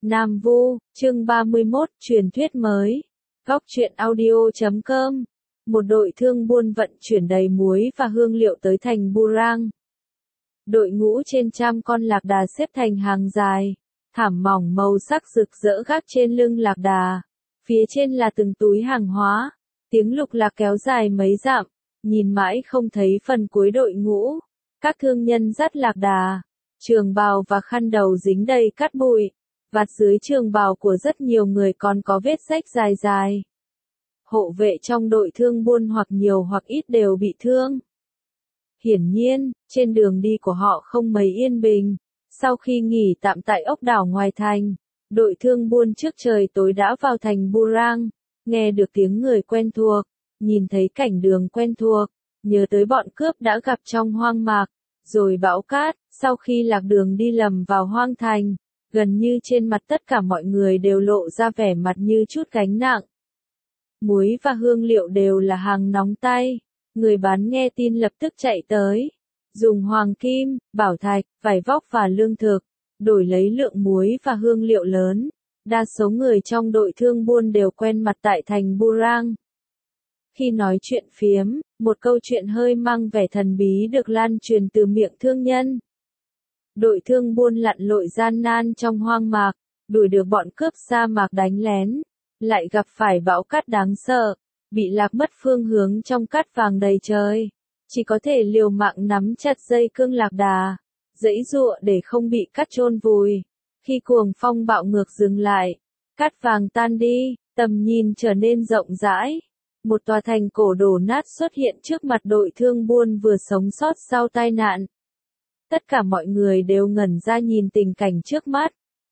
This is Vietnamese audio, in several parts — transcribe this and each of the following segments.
Nam Vu, chương 31, truyền thuyết mới. Góc truyện audio.com. Một đội thương buôn vận chuyển đầy muối và hương liệu tới thành Burang. Đội ngũ trên trăm con lạc đà xếp thành hàng dài, thảm mỏng màu sắc rực rỡ gác trên lưng lạc đà. Phía trên là từng túi hàng hóa, tiếng lục lạc kéo dài mấy dặm, nhìn mãi không thấy phần cuối đội ngũ. Các thương nhân dắt lạc đà, trường bào và khăn đầu dính đầy cát bụi. Vạt dưới trường bào của rất nhiều người còn có vết rách dài dài. Hộ vệ trong đội thương buôn hoặc nhiều hoặc ít đều bị thương. Hiển nhiên, trên đường đi của họ không mấy yên bình. Sau khi nghỉ tạm tại ốc đảo ngoài thành, đội thương buôn trước trời tối đã vào thành Burang, nghe được tiếng người quen thuộc, nhìn thấy cảnh đường quen thuộc, nhớ tới bọn cướp đã gặp trong hoang mạc, rồi bão cát. Sau khi lạc đường đi lầm vào hoang thành, gần như trên mặt tất cả mọi người đều lộ ra vẻ mặt như chút gánh nặng. Muối và hương liệu đều là hàng nóng tay. Người bán nghe tin lập tức chạy tới, dùng hoàng kim, bảo thạch, vải vóc và lương thực, đổi lấy lượng muối và hương liệu lớn. Đa số người trong đội thương buôn đều quen mặt tại thành Burang. Khi nói chuyện phiếm, một câu chuyện hơi mang vẻ thần bí được lan truyền từ miệng thương nhân. Đội thương buôn lặn lội gian nan trong hoang mạc, đuổi được bọn cướp sa mạc đánh lén, lại gặp phải bão cát đáng sợ, bị lạc mất phương hướng trong cát vàng đầy trời, chỉ có thể liều mạng nắm chặt dây cương lạc đà, giãy giụa để không bị cát chôn vùi. Khi cuồng phong bạo ngược dừng lại, cát vàng tan đi, tầm nhìn trở nên rộng rãi. Một tòa thành cổ đổ nát xuất hiện trước mặt đội thương buôn vừa sống sót sau tai nạn. Tất cả mọi người đều ngẩn ra nhìn tình cảnh trước mắt.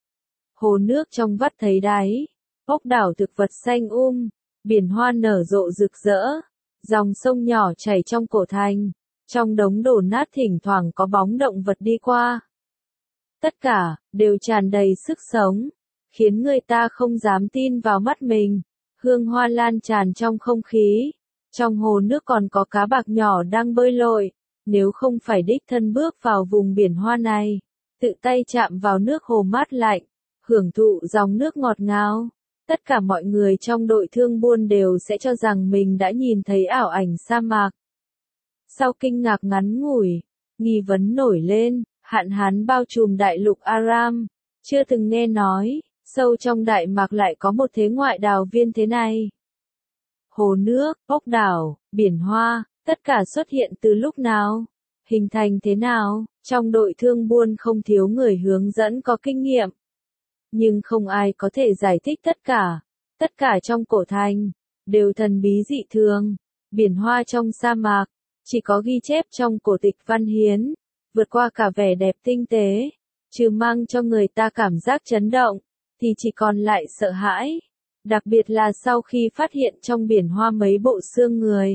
Hồ nước trong vắt thấy đáy, ốc đảo thực vật xanh biển hoa nở rộ rực rỡ, dòng sông nhỏ chảy trong cổ thành, trong đống đổ nát thỉnh thoảng có bóng động vật đi qua. Tất cả đều tràn đầy sức sống, khiến người ta không dám tin vào mắt mình. Hương hoa lan tràn trong không khí, trong hồ nước còn có cá bạc nhỏ đang bơi lội. Nếu không phải đích thân bước vào vùng biển hoa này, tự tay chạm vào nước hồ mát lạnh, hưởng thụ dòng nước ngọt ngào, tất cả mọi người trong đội thương buôn đều sẽ cho rằng mình đã nhìn thấy ảo ảnh sa mạc. Sau kinh ngạc ngắn ngủi, nghi vấn nổi lên, hạn hán bao trùm đại lục Aram, chưa từng nghe nói, sâu trong đại mạc lại có một thế ngoại đào viên thế này. Hồ nước, ốc đảo, biển hoa, tất cả xuất hiện từ lúc nào? Hình thành thế nào? Trong đội thương buôn không thiếu người hướng dẫn có kinh nghiệm. Nhưng không ai có thể giải thích tất cả. Tất cả trong cổ thành, đều thần bí dị thường. Biển hoa trong sa mạc, chỉ có ghi chép trong cổ tịch văn hiến. Vượt qua cả vẻ đẹp tinh tế, trừ mang cho người ta cảm giác chấn động, thì chỉ còn lại sợ hãi. Đặc biệt là sau khi phát hiện trong biển hoa mấy bộ xương người.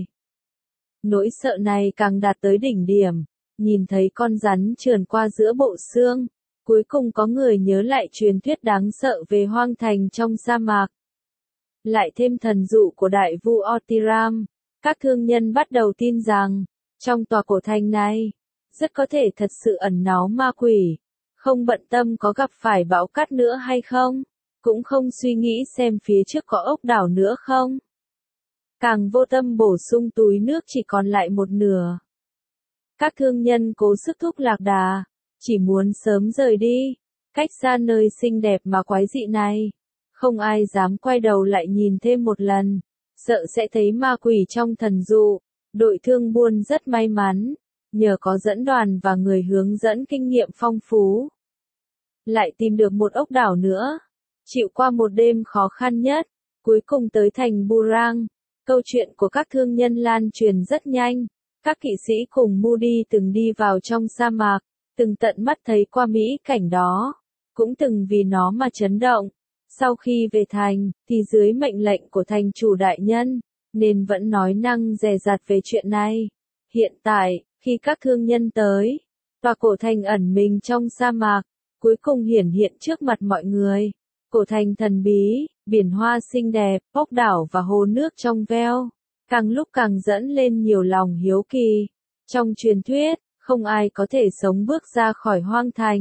Nỗi sợ này càng đạt tới đỉnh điểm, nhìn thấy con rắn trườn qua giữa bộ xương, cuối cùng có người nhớ lại truyền thuyết đáng sợ về hoang thành trong sa mạc. Lại thêm thần dụ của đại vu Otiram, các thương nhân bắt đầu tin rằng, trong tòa cổ thành này, rất có thể thật sự ẩn náu ma quỷ, không bận tâm có gặp phải bão cát nữa hay không, cũng không suy nghĩ xem phía trước có ốc đảo nữa không. Càng vô tâm bổ sung túi nước chỉ còn lại một nửa. Các thương nhân cố sức thúc lạc đà, chỉ muốn sớm rời đi, cách xa nơi xinh đẹp mà quái dị này. Không ai dám quay đầu lại nhìn thêm một lần, sợ sẽ thấy ma quỷ trong thần dụ. Đội thương buôn rất may mắn, nhờ có dẫn đoàn và người hướng dẫn kinh nghiệm phong phú. Lại tìm được một ốc đảo nữa, chịu qua một đêm khó khăn nhất, cuối cùng tới thành Burang. Câu chuyện của các thương nhân lan truyền rất nhanh. Các kỵ sĩ cùng Moody từng đi vào trong sa mạc, từng tận mắt thấy qua mỹ cảnh đó, cũng từng vì nó mà chấn động. Sau khi về thành, thì dưới mệnh lệnh của thành chủ đại nhân, nên vẫn nói năng dè dặt về chuyện này. Hiện tại, khi các thương nhân tới, tòa cổ thành ẩn mình trong sa mạc, cuối cùng hiển hiện trước mặt mọi người. Cổ thành thần bí, biển hoa xinh đẹp, ốc đảo và hồ nước trong veo, càng lúc càng dẫn lên nhiều lòng hiếu kỳ. Trong truyền thuyết, không ai có thể sống bước ra khỏi hoang thành,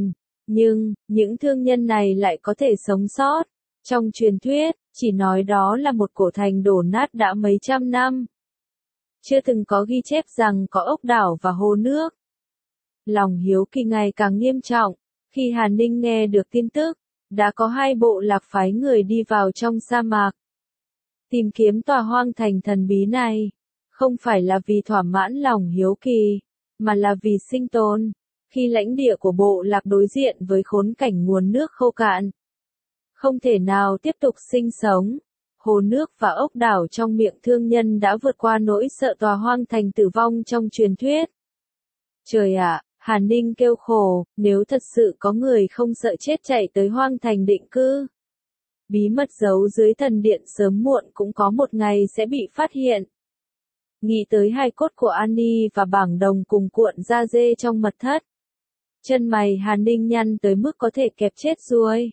Nhưng, những thương nhân này lại có thể sống sót. Trong truyền thuyết, chỉ nói đó là một cổ thành đổ nát đã mấy trăm năm. Chưa từng có ghi chép rằng có ốc đảo và hồ nước. Lòng hiếu kỳ ngày càng nghiêm trọng, khi Hàn Ninh nghe được tin tức, đã có 2 bộ lạc phái người đi vào trong sa mạc. Tìm kiếm tòa hoang thành thần bí này, không phải là vì thỏa mãn lòng hiếu kỳ, mà là vì sinh tồn, khi lãnh địa của bộ lạc đối diện với khốn cảnh nguồn nước khô cạn. Không thể nào tiếp tục sinh sống. Hồ nước và ốc đảo trong miệng thương nhân đã vượt qua nỗi sợ tòa hoang thành tử vong trong truyền thuyết. Trời ạ, Hàn Ninh kêu khổ, nếu thật sự có người không sợ chết chạy tới hoang thành định cư. Bí mật giấu dưới thần điện sớm muộn cũng có một ngày sẽ bị phát hiện. Nghĩ tới hài cốt của Annie và bảng đồng cùng cuộn da dê trong mật thất. Chân mày Hàn Ninh nhăn tới mức có thể kẹp chết ruồi.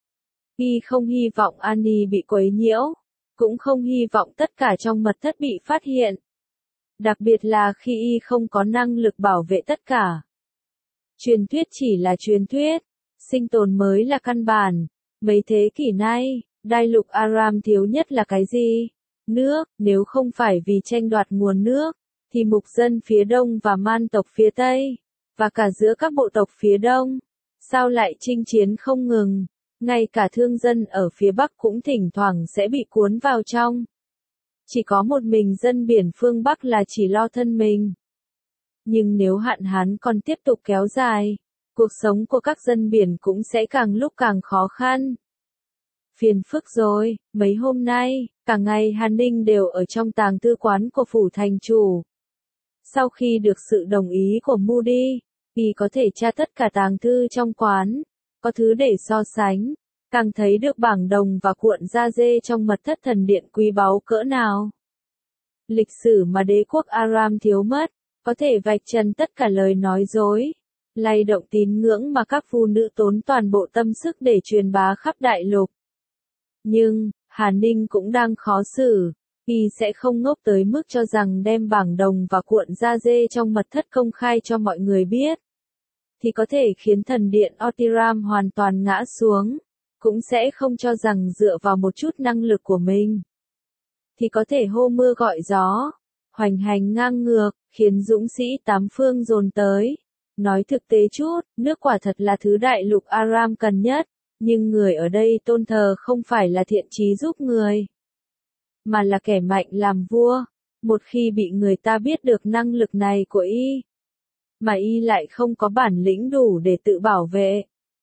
Y không hy vọng Annie bị quấy nhiễu, cũng không hy vọng tất cả trong mật thất bị phát hiện. Đặc biệt là khi Y không có năng lực bảo vệ tất cả. Truyền thuyết chỉ là truyền thuyết, sinh tồn mới là căn bản. Mấy thế kỷ nay, đại lục Aram thiếu nhất là cái gì? Nước, nếu không phải vì tranh đoạt nguồn nước, thì mục dân phía đông và man tộc phía tây, và cả giữa các bộ tộc phía đông, sao lại chinh chiến không ngừng? Ngay cả thương dân ở phía Bắc cũng thỉnh thoảng sẽ bị cuốn vào trong. Chỉ có một mình dân biển phương Bắc là chỉ lo thân mình. Nhưng nếu hạn hán còn tiếp tục kéo dài, cuộc sống của các dân biển cũng sẽ càng lúc càng khó khăn. Phiền phức rồi, mấy hôm nay, cả ngày Hàn Ninh đều ở trong tàng thư quán của phủ thành chủ. Sau khi được sự đồng ý của Moody, y có thể tra tất cả tàng thư trong quán, có thứ để so sánh, càng thấy được bảng đồng và cuộn da dê trong mật thất thần điện quý báu cỡ nào. Lịch sử mà đế quốc Aram thiếu mất, có thể vạch trần tất cả lời nói dối, lay động tín ngưỡng mà các phụ nữ tốn toàn bộ tâm sức để truyền bá khắp đại lục. Nhưng, Hàn Ninh cũng đang khó xử, y sẽ không ngốc tới mức cho rằng đem bảng đồng và cuộn da dê trong mật thất công khai cho mọi người biết, thì có thể khiến thần điện Otiram hoàn toàn ngã xuống, cũng sẽ không cho rằng dựa vào một chút năng lực của mình, thì có thể hô mưa gọi gió, hoành hành ngang ngược, khiến dũng sĩ tám phương dồn tới. Nói thực tế chút, nước quả thật là thứ đại lục Aram cần nhất, nhưng người ở đây tôn thờ không phải là thiện chí giúp người, mà là kẻ mạnh làm vua. Một khi bị người ta biết được năng lực này của y, mà y lại không có bản lĩnh đủ để tự bảo vệ,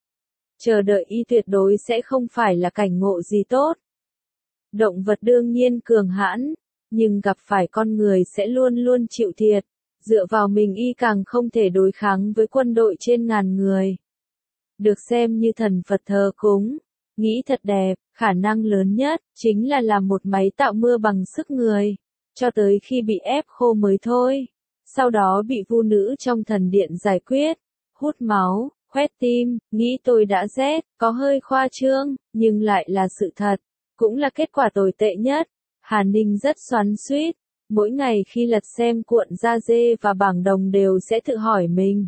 chờ đợi y tuyệt đối sẽ không phải là cảnh ngộ gì tốt. Động vật đương nhiên cường hãn, nhưng gặp phải con người sẽ luôn luôn chịu thiệt. Dựa vào mình y càng không thể đối kháng với quân đội trên ngàn người. Được xem như thần Phật thờ cúng, nghĩ thật đẹp, khả năng lớn nhất chính là làm một máy tạo mưa bằng sức người, cho tới khi bị ép khô mới thôi. Sau đó bị vu nữ trong thần điện giải quyết, hút máu, khoét tim, nghĩ tôi đã rét, có hơi khoa trương, nhưng lại là sự thật, cũng là kết quả tồi tệ nhất. Hàn Ninh rất xoắn xuýt. Mỗi ngày khi lật xem cuộn da dê và bảng đồng đều sẽ tự hỏi mình.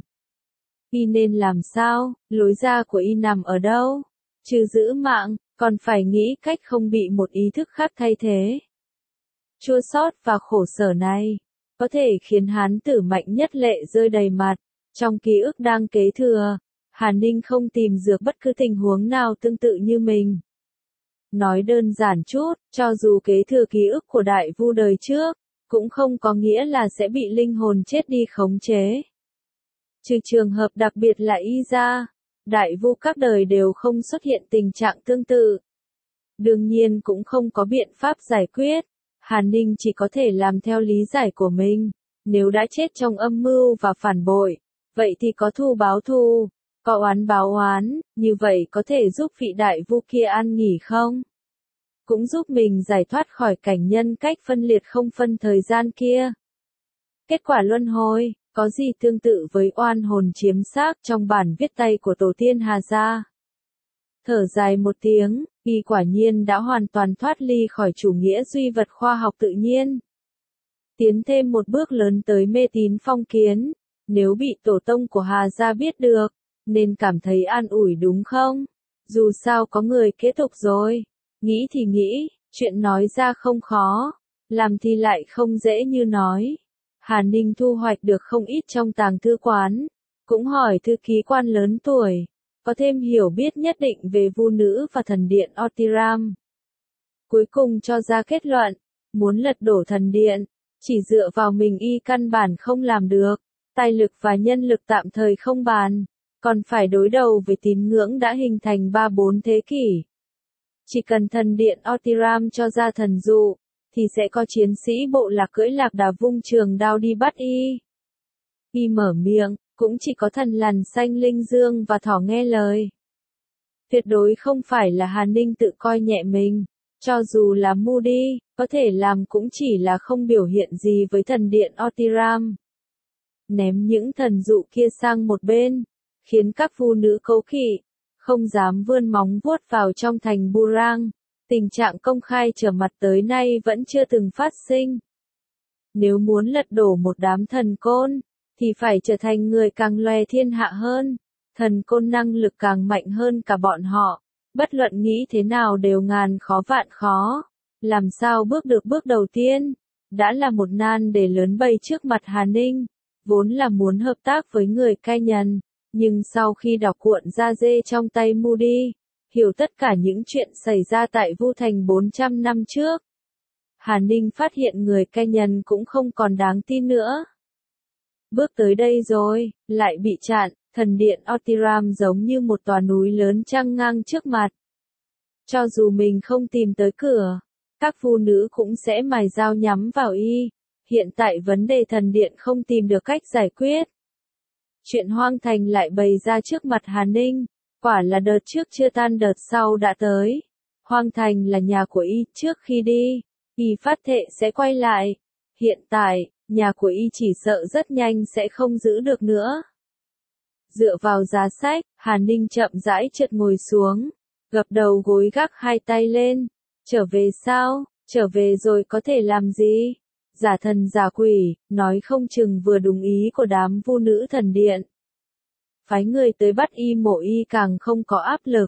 Y nên làm sao, lối ra của y nằm ở đâu? Trừ giữ mạng, còn phải nghĩ cách không bị một ý thức khác thay thế. Chua xót và khổ sở này, có thể khiến hán tử mạnh nhất lệ rơi đầy mặt. Trong ký ức đang kế thừa, Hàn Ninh không tìm được bất cứ tình huống nào tương tự như mình. Nói đơn giản chút, cho dù kế thừa ký ức của đại vu đời trước, cũng không có nghĩa là sẽ bị linh hồn chết đi khống chế. Trừ trường hợp đặc biệt là y ra, đại vu các đời đều không xuất hiện tình trạng tương tự. Đương nhiên cũng không có biện pháp giải quyết, Hàn Ninh chỉ có thể làm theo lý giải của mình. Nếu đã chết trong âm mưu và phản bội, vậy thì có thù báo thù, có oán báo oán, như vậy có thể giúp vị đại vu kia an nghỉ không? Cũng giúp mình giải thoát khỏi cảnh nhân cách phân liệt không phân thời gian kia. Kết quả luân hồi, có gì tương tự với oan hồn chiếm xác trong bản viết tay của tổ tiên Hà Gia? Thở dài một tiếng, y quả nhiên đã hoàn toàn thoát ly khỏi chủ nghĩa duy vật khoa học tự nhiên. Tiến thêm một bước lớn tới mê tín phong kiến, nếu bị tổ tông của Hà Gia biết được, nên cảm thấy an ủi đúng không? Dù sao có người kết thúc rồi. Nghĩ thì nghĩ, chuyện nói ra không khó, làm thì lại không dễ như nói. Hà Ninh thu hoạch được không ít trong tàng thư quán, cũng hỏi thư ký quan lớn tuổi, có thêm hiểu biết nhất định về vu nữ và thần điện Otiram. Cuối cùng cho ra kết luận, muốn lật đổ thần điện, chỉ dựa vào mình y căn bản không làm được, tài lực và nhân lực tạm thời không bàn, còn phải đối đầu với tín ngưỡng đã hình thành 3-4 thế kỷ. Chỉ cần thần điện Otiram cho ra thần dụ, thì sẽ có chiến sĩ bộ lạc cưỡi lạc đà vung trường đao đi bắt y. Y mở miệng, cũng chỉ có thần lằn xanh linh dương và thỏ nghe lời. Tuyệt đối không phải là Hà Ninh tự coi nhẹ mình, cho dù là Moody, có thể làm cũng chỉ là không biểu hiện gì với thần điện Otiram. Ném những thần dụ kia sang một bên, khiến các phu nữ cấu kỵ, không dám vươn móng vuốt vào trong thành Burang. Tình trạng công khai trở mặt tới nay vẫn chưa từng phát sinh. Nếu muốn lật đổ một đám thần côn, thì phải trở thành người càng loè thiên hạ hơn. Thần côn năng lực càng mạnh hơn cả bọn họ. Bất luận nghĩ thế nào đều ngàn khó vạn khó. Làm sao bước được bước đầu tiên? Đã là một nan đề lớn bày trước mặt Hà Ninh. Vốn là muốn hợp tác với người cai nhần. Nhưng sau khi đọc cuộn da dê trong tay Moody, hiểu tất cả những chuyện xảy ra tại Vu Thành 400 năm trước, Hà Ninh phát hiện người cai nhần cũng không còn đáng tin nữa. Bước tới đây rồi, lại bị chặn, thần điện Otiram giống như một tòa núi lớn chăng ngang trước mặt. Cho dù mình không tìm tới cửa, các phu nữ cũng sẽ mài dao nhắm vào y. Hiện tại vấn đề thần điện không tìm được cách giải quyết. Chuyện Hoang Thành lại bày ra trước mặt Hà Ninh, quả là đợt trước chưa tan đợt sau đã tới. Hoang Thành là nhà của y trước khi đi, y phát thệ sẽ quay lại. Hiện tại, nhà của y chỉ sợ rất nhanh sẽ không giữ được nữa. Dựa vào giá sách, Hà Ninh chậm rãi trượt ngồi xuống, gập đầu gối gác hai tay lên. Trở về sao? Trở về rồi có thể làm gì? Giả thần giả quỷ, nói không chừng vừa đúng ý của đám vu nữ thần điện. Phái người tới bắt y mộ y càng không có áp lực.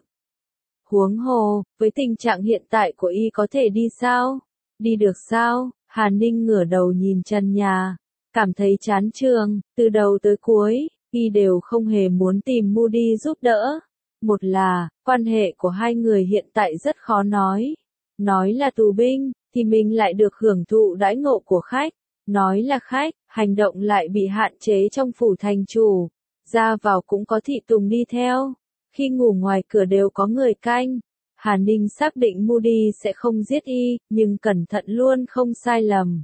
Huống hồ, với tình trạng hiện tại của y có thể đi sao? Đi được sao? Hà Ninh ngửa đầu nhìn trần nhà, cảm thấy chán chường, từ đầu tới cuối, y đều không hề muốn tìm Moody giúp đỡ. Một là, quan hệ của hai người hiện tại rất khó nói. Nói là tù binh, thì mình lại được hưởng thụ đãi ngộ của khách. Nói là khách, hành động lại bị hạn chế trong phủ thành chủ. Ra vào cũng có thị tùng đi theo. Khi ngủ ngoài cửa đều có người canh. Hà Ninh xác định Moody sẽ không giết y, nhưng cẩn thận luôn không sai lầm.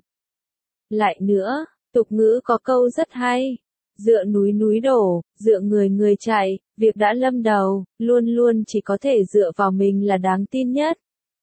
Lại nữa, tục ngữ có câu rất hay. Dựa núi núi đổ, dựa người người chạy, việc đã lâm đầu, luôn luôn chỉ có thể dựa vào mình là đáng tin nhất.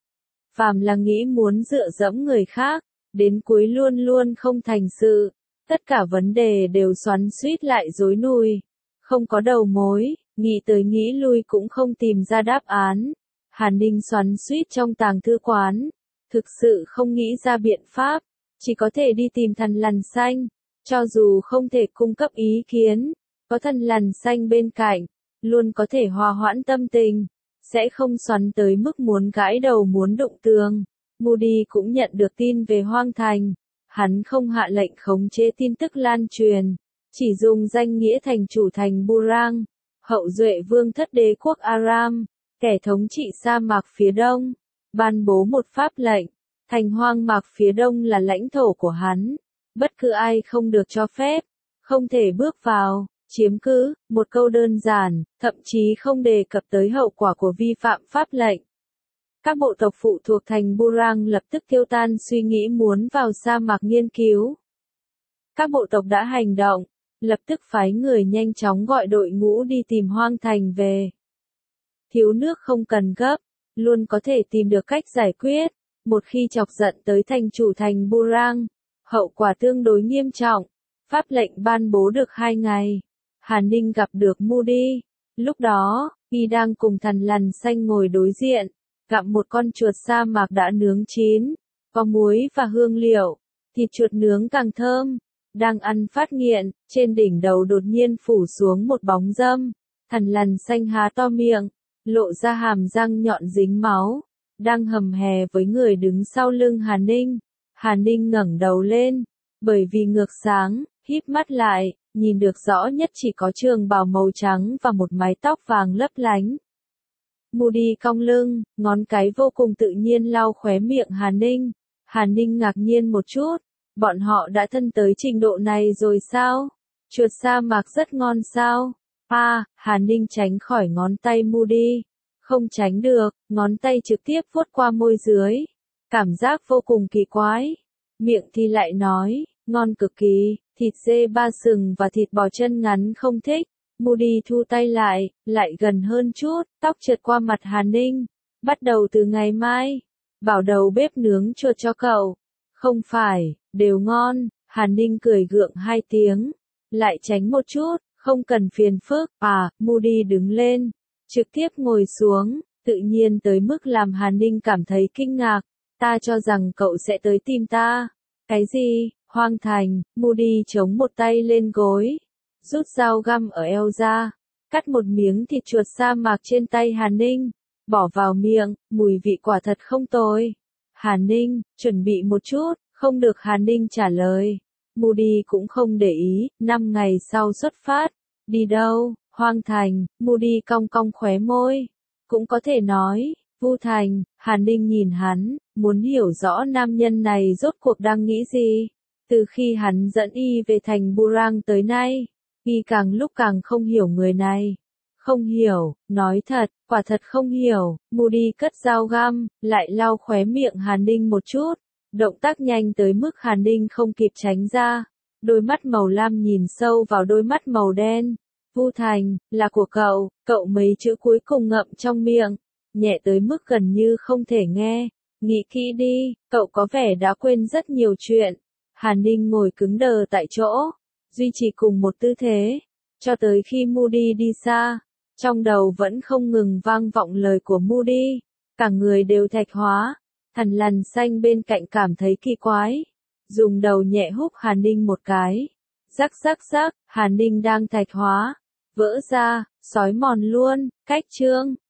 Phàm là nghĩ muốn dựa dẫm người khác, đến cuối luôn luôn không thành sự. Tất cả vấn đề đều xoắn xuýt lại rối nùi. Không có đầu mối, nghĩ tới nghĩ lui cũng không tìm ra đáp án. Hà Ninh xoắn xuýt trong tàng thư quán. Thực sự không nghĩ ra biện pháp. Chỉ có thể đi tìm thần lằn xanh. Cho dù không thể cung cấp ý kiến, có thần lằn xanh bên cạnh, luôn có thể hòa hoãn tâm tình. Sẽ không xoắn tới mức muốn gãi đầu muốn đụng tường. Moody cũng nhận được tin về Hoang Thành. Hắn không hạ lệnh khống chế tin tức lan truyền, chỉ dùng danh nghĩa thành chủ thành Burang, hậu duệ vương thất đế quốc Aram, kẻ thống trị sa mạc phía đông, ban bố một pháp lệnh. Thành hoang mạc phía đông là lãnh thổ của hắn. Bất cứ ai không được cho phép, không thể bước vào, chiếm cứ, một câu đơn giản, thậm chí không đề cập tới hậu quả của vi phạm pháp lệnh. Các bộ tộc phụ thuộc thành Burang lập tức tiêu tan suy nghĩ muốn vào sa mạc nghiên cứu. Các bộ tộc đã hành động, lập tức phái người nhanh chóng gọi đội ngũ đi tìm Hoang Thành về. Thiếu nước không cần gấp, luôn có thể tìm được cách giải quyết. Một khi chọc giận tới thành chủ thành Burang, hậu quả tương đối nghiêm trọng. Pháp lệnh ban bố được 2 ngày. Hà Ninh gặp được Moody. Lúc đó, y đang cùng thần lằn xanh ngồi đối diện, gặm một con chuột sa mạc đã nướng chín, có muối và hương liệu, thịt chuột nướng càng thơm. Đang ăn phát nghiện, trên đỉnh đầu đột nhiên phủ xuống một bóng râm. Thằn lằn xanh há to miệng, lộ ra hàm răng nhọn dính máu, đang hầm hè với người đứng sau lưng Hàn Ninh. Hàn Ninh ngẩng đầu lên, bởi vì ngược sáng, híp mắt lại, nhìn được rõ nhất chỉ có trường bào màu trắng và một mái tóc vàng lấp lánh. Moody cong lưng, ngón cái vô cùng tự nhiên lau khóe miệng Hàn Ninh. Hàn Ninh ngạc nhiên một chút, bọn họ đã thân tới trình độ này rồi sao? Chuột sa mạc rất ngon sao? Hàn Ninh tránh khỏi ngón tay Moody. Không tránh được, ngón tay trực tiếp vuốt qua môi dưới. Cảm giác vô cùng kỳ quái. Miệng thì lại nói, ngon cực kỳ, thịt dê ba sừng và thịt bò chân ngắn không thích. Moody thu tay lại gần hơn chút, tóc trượt qua mặt Hàn Ninh. Bắt đầu từ ngày mai, bảo đầu bếp nướng chuột cho cậu. Không phải, đều ngon. Hàn Ninh cười gượng 2 tiếng. Lại tránh một chút, không cần phiền phức. Moody đứng lên, trực tiếp ngồi xuống, tự nhiên tới mức làm Hàn Ninh cảm thấy kinh ngạc. Ta cho rằng cậu sẽ tới tìm ta. Cái gì? Hoang Thành. Moody chống một tay lên gối, rút dao găm ở eo ra, cắt một miếng thịt chuột sa mạc trên tay Hàn Ninh, bỏ vào miệng, mùi vị quả thật không tồi. Hàn Ninh, chuẩn bị một chút, không được. Hàn Ninh trả lời. Moody cũng không để ý. 5 ngày sau xuất phát. Đi đâu? Hoang Thành. Moody cong cong khóe môi. Cũng có thể nói, Vu Thành. Hàn Ninh nhìn hắn, muốn hiểu rõ nam nhân này rốt cuộc đang nghĩ gì. Từ khi hắn dẫn y về thành Burang tới nay, y càng lúc càng không hiểu người này. Không hiểu, nói thật, quả thật không hiểu. Moody cất dao găm, lại lau khóe miệng Hàn Ninh một chút. Động tác nhanh tới mức Hàn Ninh không kịp tránh ra. Đôi mắt màu lam nhìn sâu vào đôi mắt màu đen. Vu Thành, là của cậu. Cậu mấy chữ cuối cùng ngậm trong miệng, nhẹ tới mức gần như không thể nghe. Nghĩ kỹ đi, cậu có vẻ đã quên rất nhiều chuyện. Hàn Ninh ngồi cứng đờ tại chỗ, duy trì cùng một tư thế, cho tới khi Moody đi xa. Trong đầu vẫn không ngừng vang vọng lời của Moody. Cả người đều thạch hóa. Thằn lằn xanh bên cạnh cảm thấy kỳ quái, dùng đầu nhẹ húc Hàn Ninh một cái. Rắc rắc rắc, Hàn Ninh đang thạch hóa, vỡ ra, xói mòn luôn. Cách chương